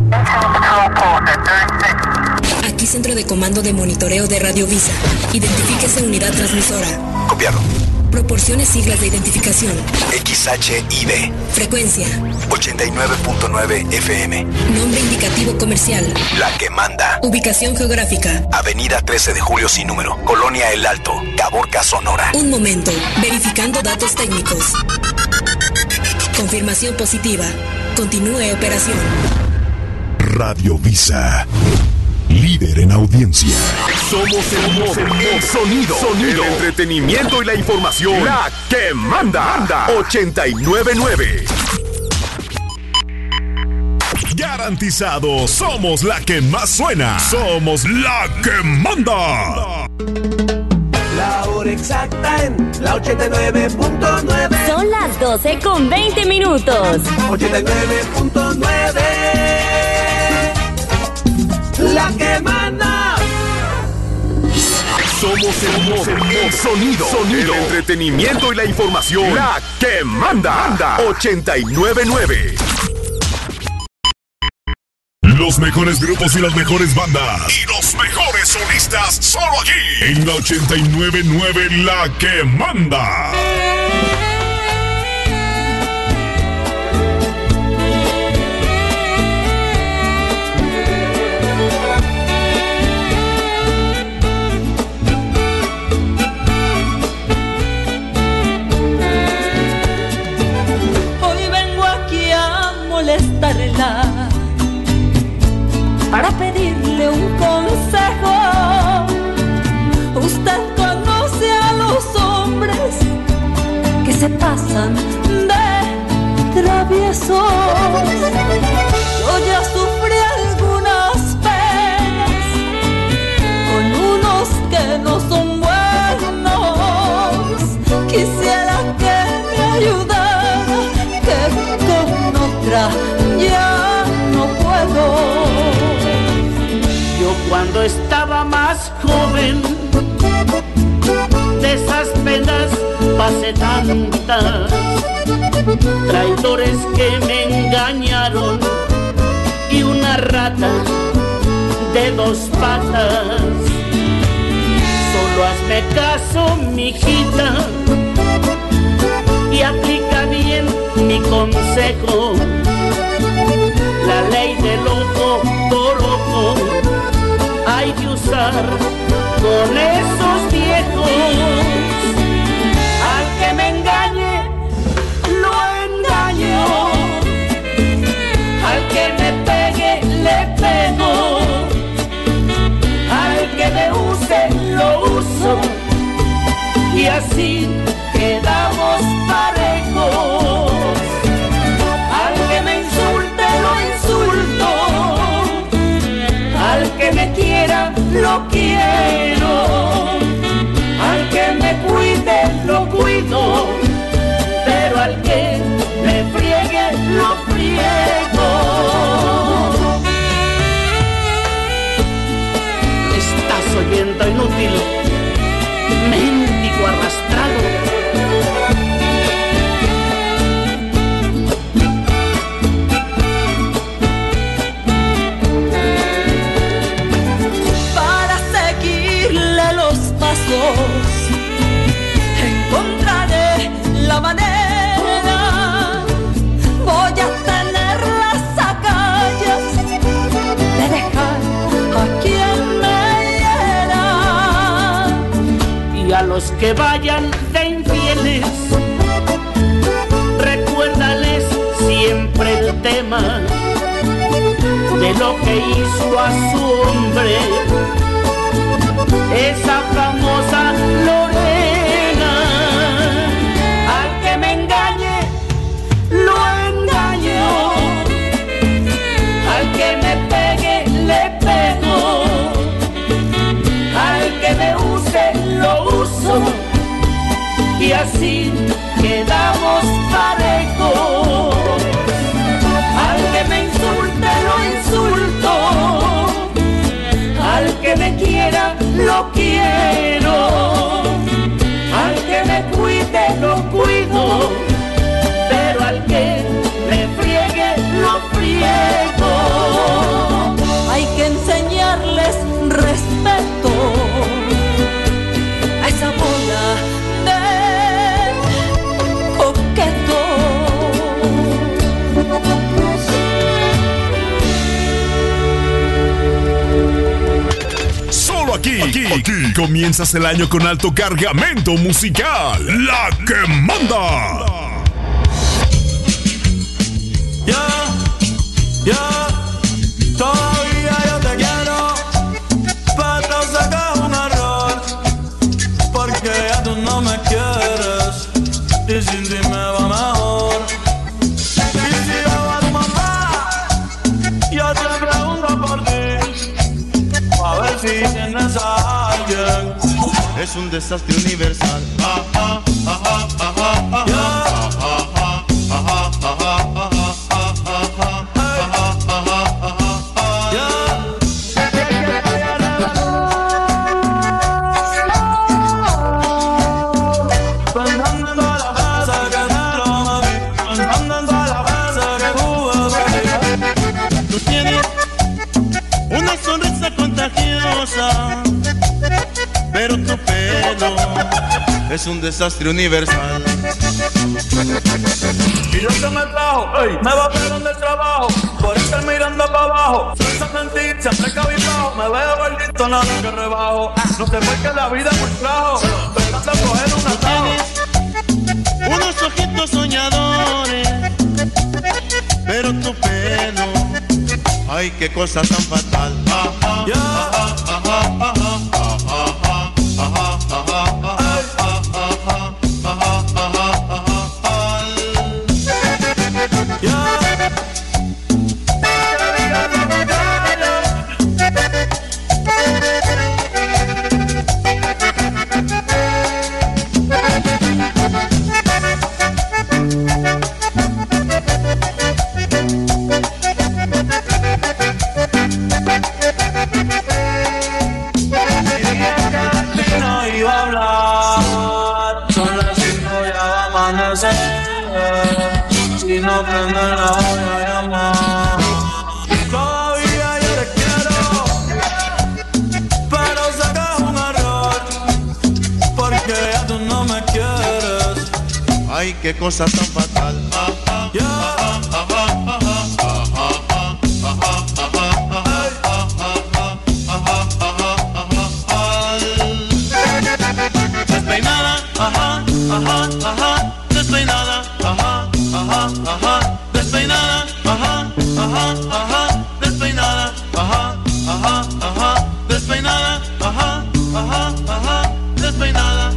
Aquí Centro de Comando de Monitoreo de Radio Visa. Identifíquese unidad transmisora. Copiado. Proporcione siglas de identificación. XHID. Frecuencia. 89.9 FM. Nombre indicativo comercial. La que manda. Ubicación geográfica. Avenida 13 de Julio sin número. Colonia El Alto. Caborca, Sonora. Un momento. Verificando datos técnicos. Confirmación positiva. Continúe operación. Radio Visa. Líder en audiencia. Somos el sonido, el entretenimiento y la información. La que manda. 89.9. Garantizado, somos la que más suena. Somos la que manda. La hora exacta en la 89.9. Son las 12:20. 89.9. La que manda. Somos el sonido, el entretenimiento y la información. La que manda. 89.9. Los mejores grupos y las mejores bandas. Y los mejores solistas solo aquí. En la 89.9 La que manda. Hoy vengo aquí a molestarla para pedirle un consejo. Usted conoce a los hombres que se pasan de traviesos. Yo ya sufrí algunas penas con unos que no son buenos. Quisiera que me ayudara, que con otra ya no puedo. Cuando estaba más joven, de esas penas pasé tantas, traidores que me engañaron y una rata de 2 patas. Solo hazme caso, mijita, y aplica bien mi consejo. La ley del ojo por ojo hay que usar con esos viejos. Al que me engañe, lo engaño. Al que me pegue, le pego. Al que me use, lo uso. Y así quedamos parejos. Al que me insulte, lo insulto. Al que me quiera, lo quiero. Al que me cuide, lo cuido. Pero al que me friegue, lo friego. Estás oyendo, inútil, mendigo arrastrado. Encontraré la manera, voy a tener las agallas de dejar a quien me hiera. Y a los que vayan de infieles, recuérdales siempre el tema de lo que hizo a su hombre esa famosa Lorena. Al que me engañe, lo engaño. Al que me pegue, le pego. Al que me use, lo uso. Y así quedamos parejos. Al que me insulte, lo insulto. Al que me quiera, lo quiero. Aquí comienzas el año con alto cargamento musical. La que manda. Todavía yo te quiero, pero sé que es un error, porque ya tú no me quieres y sin ti me va mejor. Y si yo a tu mamá, yo te pregunto por ti, a ver si tienes a alguien. Es un desastre universal. Tú tienes una sonrisa contagiosa, pero tu pelo Es un desastre universal. y yo te me trajo, me va perdiendo el trabajo, por estar mirando para abajo, pensando en ti, siempre cabizbajo, me veo gordito, nada que rebajo, no sé por qué la vida me trajo, pensando en coger un atajo. Unos ojitos soñadores, pero tu pelo, ay, qué cosa tan fatal. Si no prende la voy a llamar. Todavía yo te quiero, pero sé que es un error, porque ya tú no me quieres. Ay, qué cosa tan fatal. Despeinada, despeinada, despeinada, despeinada, despeinada, despeinada.